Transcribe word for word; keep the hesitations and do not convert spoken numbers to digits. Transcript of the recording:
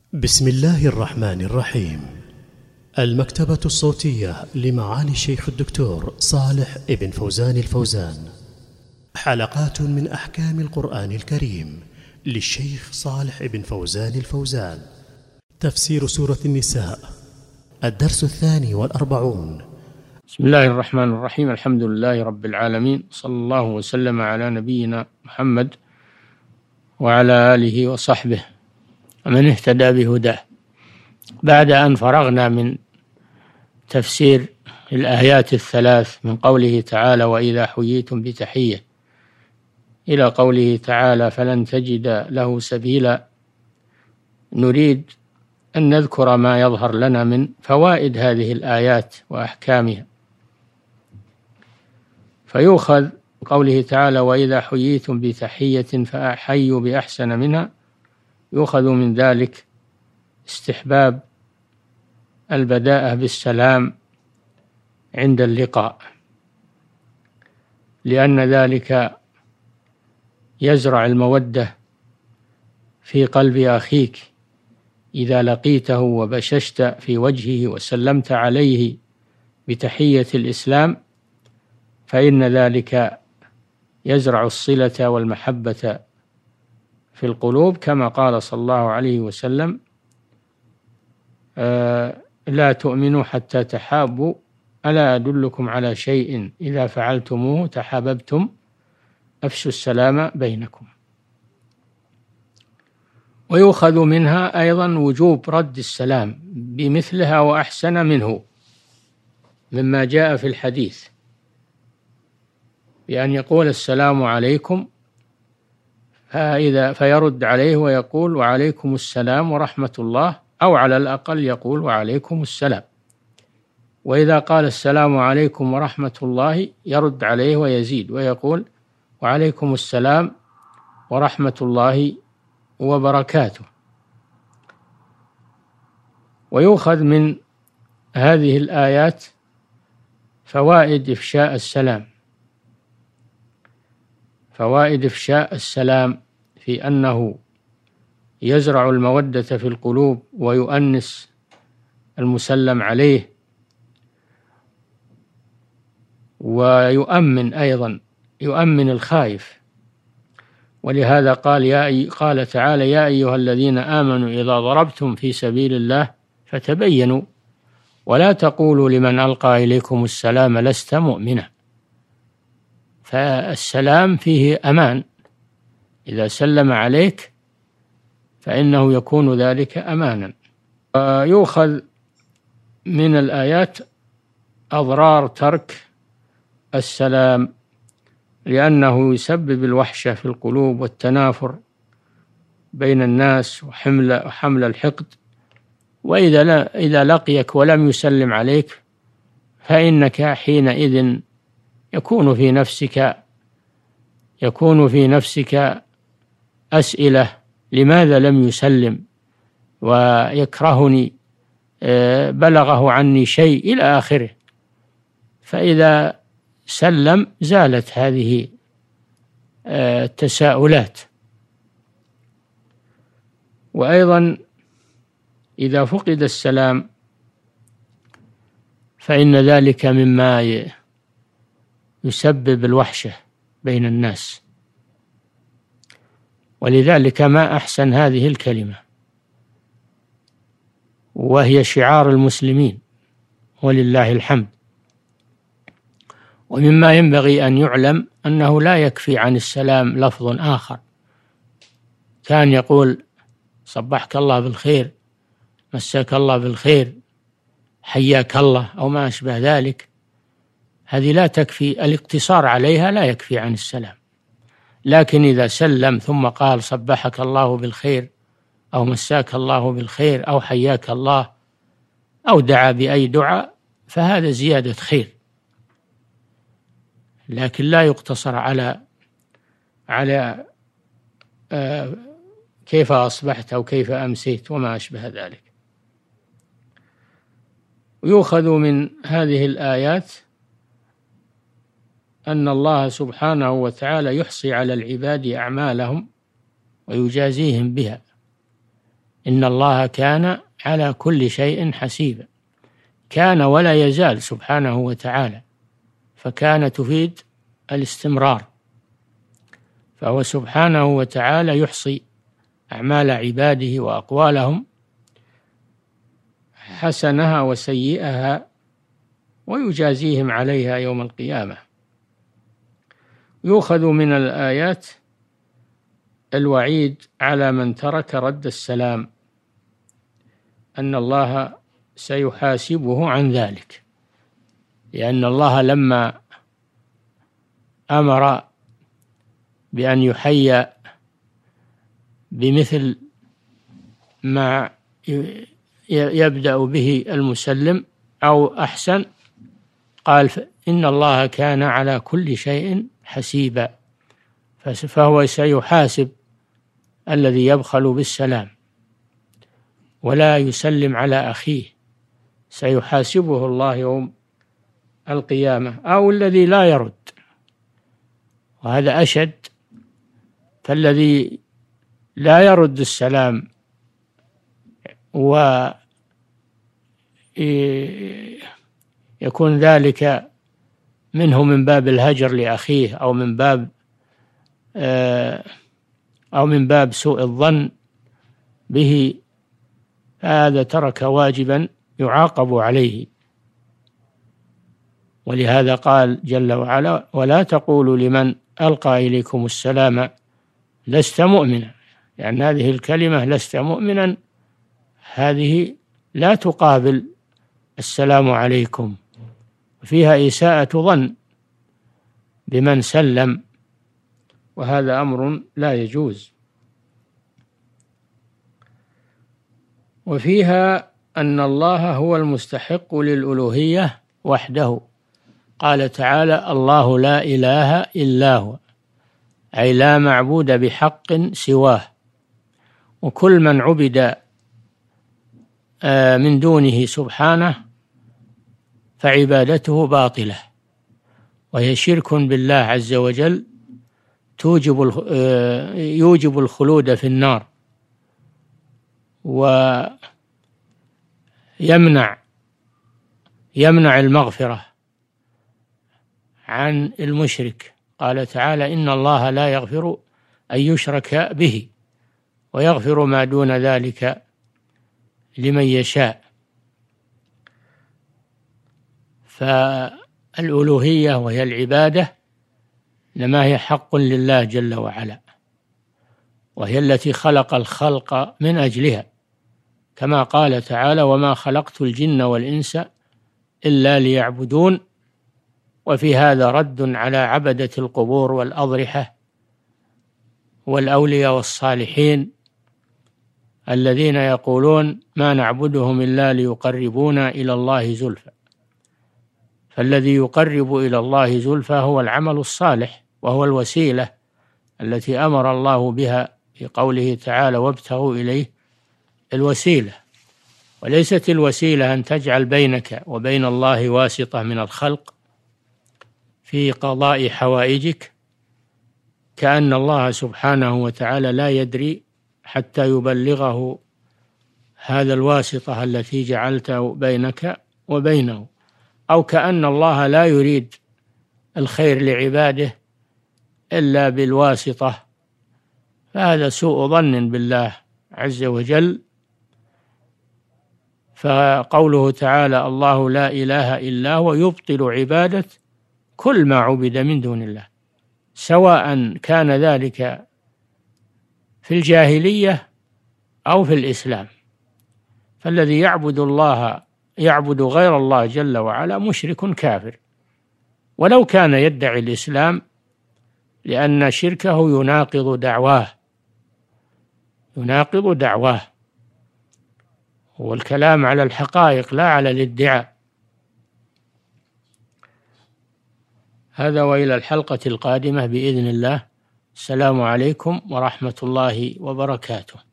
بسم الله الرحمن الرحيم. المكتبة الصوتية لمعالي الشيخ الدكتور صالح ابن فوزان الفوزان. حلقات من أحكام القرآن الكريم للشيخ صالح ابن فوزان الفوزان. تفسير سورة النساء، الدرس الثاني والأربعون. بسم الله الرحمن الرحيم. الحمد لله رب العالمين، صلى الله وسلم على نبينا محمد وعلى آله وصحبه ومن اهتدى بهداه. بعد أن فرغنا من تفسير الآيات الثلاث من قوله تعالى: وإذا حييتم بتحية، إلى قوله تعالى: فلن تجد له سبيلا، نريد أن نذكر ما يظهر لنا من فوائد هذه الآيات وأحكامها. فيؤخذ قوله تعالى: وإذا حييتم بتحية فحيوا بأحسن منها، يؤخذ من ذلك استحباب البداءة بالسلام عند اللقاء، لأن ذلك يزرع المودة في قلب أخيك. إذا لقيته وبششت في وجهه وسلمت عليه بتحية الإسلام، فإن ذلك يزرع الصلة والمحبة في القلوب، كما قال صلى الله عليه وسلم: آه لا تؤمنوا حتى تحابوا، ألا أدلكم على شيء إذا فعلتموه تحاببتم، أفشوا السلام بينكم. ويؤخذ منها أيضا وجوب رد السلام بمثلها وأحسن منه، مما جاء في الحديث بأن يقول السلام عليكم، فإذا فيرد عليه ويقول: وعليكم السلام ورحمة الله، أو على الأقل يقول: وعليكم السلام. وإذا قال السلام عليكم ورحمة الله، يرد عليه ويزيد ويقول: وعليكم السلام ورحمة الله وبركاته. ويؤخذ من هذه الآيات فوائد إفشاء السلام، فوائد إفشاء السلام في أنه يزرع المودة في القلوب ويؤنس المسلم عليه، ويؤمن أيضا يؤمن الخائف. ولهذا قال يا قال تعالى: يا أيها الذين آمنوا إذا ضربتم في سبيل الله فتبينوا ولا تقولوا لمن ألقى إليكم السلام لست مؤمنا. فالسلام فيه أمان، إذا سلم عليك فإنه يكون ذلك أمانا. ويؤخذ من الآيات أضرار ترك السلام، لأنه يسبب الوحشة في القلوب والتنافر بين الناس وحمل وحمل الحقد. وإذا لا إذا لقيك ولم يسلم عليك، فإنك حينئذ يكون في نفسك يكون في نفسك أسئلة: لماذا لم يسلم؟ ويكرهني، بلغه عني شيء، إلى آخره. فإذا سلم زالت هذه التساؤلات. وأيضا إذا فقد السلام فإن ذلك مما يسبب الوحشة بين الناس. ولذلك ما أحسن هذه الكلمة، وهي شعار المسلمين ولله الحمد. ومما ينبغي أن يعلم أنه لا يكفي عن السلام لفظ آخر، كان يقول: صبحك الله بالخير، مساك الله بالخير، حياك الله، أو ما أشبه ذلك. هذه لا تكفي، الاقتصار عليها لا يكفي عن السلام. لكن إذا سلم ثم قال: صبحك الله بالخير، أو مساك الله بالخير، أو حياك الله، أو دعا بأي دعاء، فهذا زيادة خير. لكن لا يقتصر على على آه كيف أصبحت أو كيف أمسيت وما أشبه ذلك. ويؤخذ من هذه الآيات أن الله سبحانه وتعالى يحصي على العباد أعمالهم ويجازيهم بها، إن الله كان على كل شيء حسيبا. كان ولا يزال سبحانه وتعالى، فكان تفيد الاستمرار، فهو سبحانه وتعالى يحصي أعمال عباده وأقوالهم حسنها وسيئها ويجازيهم عليها يوم القيامة. يؤخذ من الآيات الوعيد على من ترك رد السلام، أن الله سيحاسبه عن ذلك، لأن الله لما أمر بأن يحيى بمثل ما يبدأ به المسلم أو أحسن، قال إن الله كان على كل شيء حسيبا، فهو سيحاسب الذي يبخل بالسلام ولا يسلم على أخيه، سيحاسبه الله يوم القيامة، أو الذي لا يرد، وهذا أشد. فالذي لا يرد السلام ويكون ذلك منه من باب الهجر لأخيه أو من باب أو من باب سوء الظن به، هذا ترك واجبا يعاقب عليه. ولهذا قال جل وعلا: ولا تقولوا لمن ألقى إليكم السلام لست مؤمنا، يعني هذه الكلمة لست مؤمنا هذه لا تقابل السلام عليكم، فيها إساءة ظن بمن سلم، وهذا أمر لا يجوز. وفيها أن الله هو المستحق للألوهية وحده، قال تعالى: الله لا إله إلا هو، أي لا معبود بحق سواه، وكل من عبد من دونه سبحانه فعبادته باطلة، وهي شرك بالله عز وجل توجب يوجب الخلود في النار، ويمنع يمنع المغفرة عن المشرك. قال تعالى: إن الله لا يغفر أن يشرك به ويغفر ما دون ذلك لمن يشاء. فالألوهية وهي العبادة إنما هي حق لله جل وعلا، وهي التي خلق الخلق من أجلها، كما قال تعالى: وما خلقت الجن والإنس إلا ليعبدون. وفي هذا رد على عبدة القبور والأضرحة والأولياء والصالحين الذين يقولون ما نعبدهم إلا ليقربونا إلى الله زلفى. فالذي يقرب إلى الله زلفى هو العمل الصالح، وهو الوسيلة التي أمر الله بها في قوله تعالى: وابتغوا إليه الوسيلة. وليست الوسيلة أن تجعل بينك وبين الله واسطة من الخلق في قضاء حوائجك، كأن الله سبحانه وتعالى لا يدري حتى يبلغه هذا الواسطة التي جعلت بينك وبينه، أو كأن الله لا يريد الخير لعباده إلا بالواسطة، فهذا سوء ظن بالله عز وجل. فقوله تعالى: الله لا إله إلا هو، يبطل عبادة كل ما عبد من دون الله، سواء كان ذلك في الجاهلية أو في الإسلام. فالذي يعبد الله يعبد غير الله جل وعلا مشرك كافر، ولو كان يدعي الإسلام، لأن شركه يناقض دعواه يناقض دعواه والكلام على الحقائق لا على الادعاء. هذا، وإلى الحلقة القادمة بإذن الله. السلام عليكم ورحمة الله وبركاته.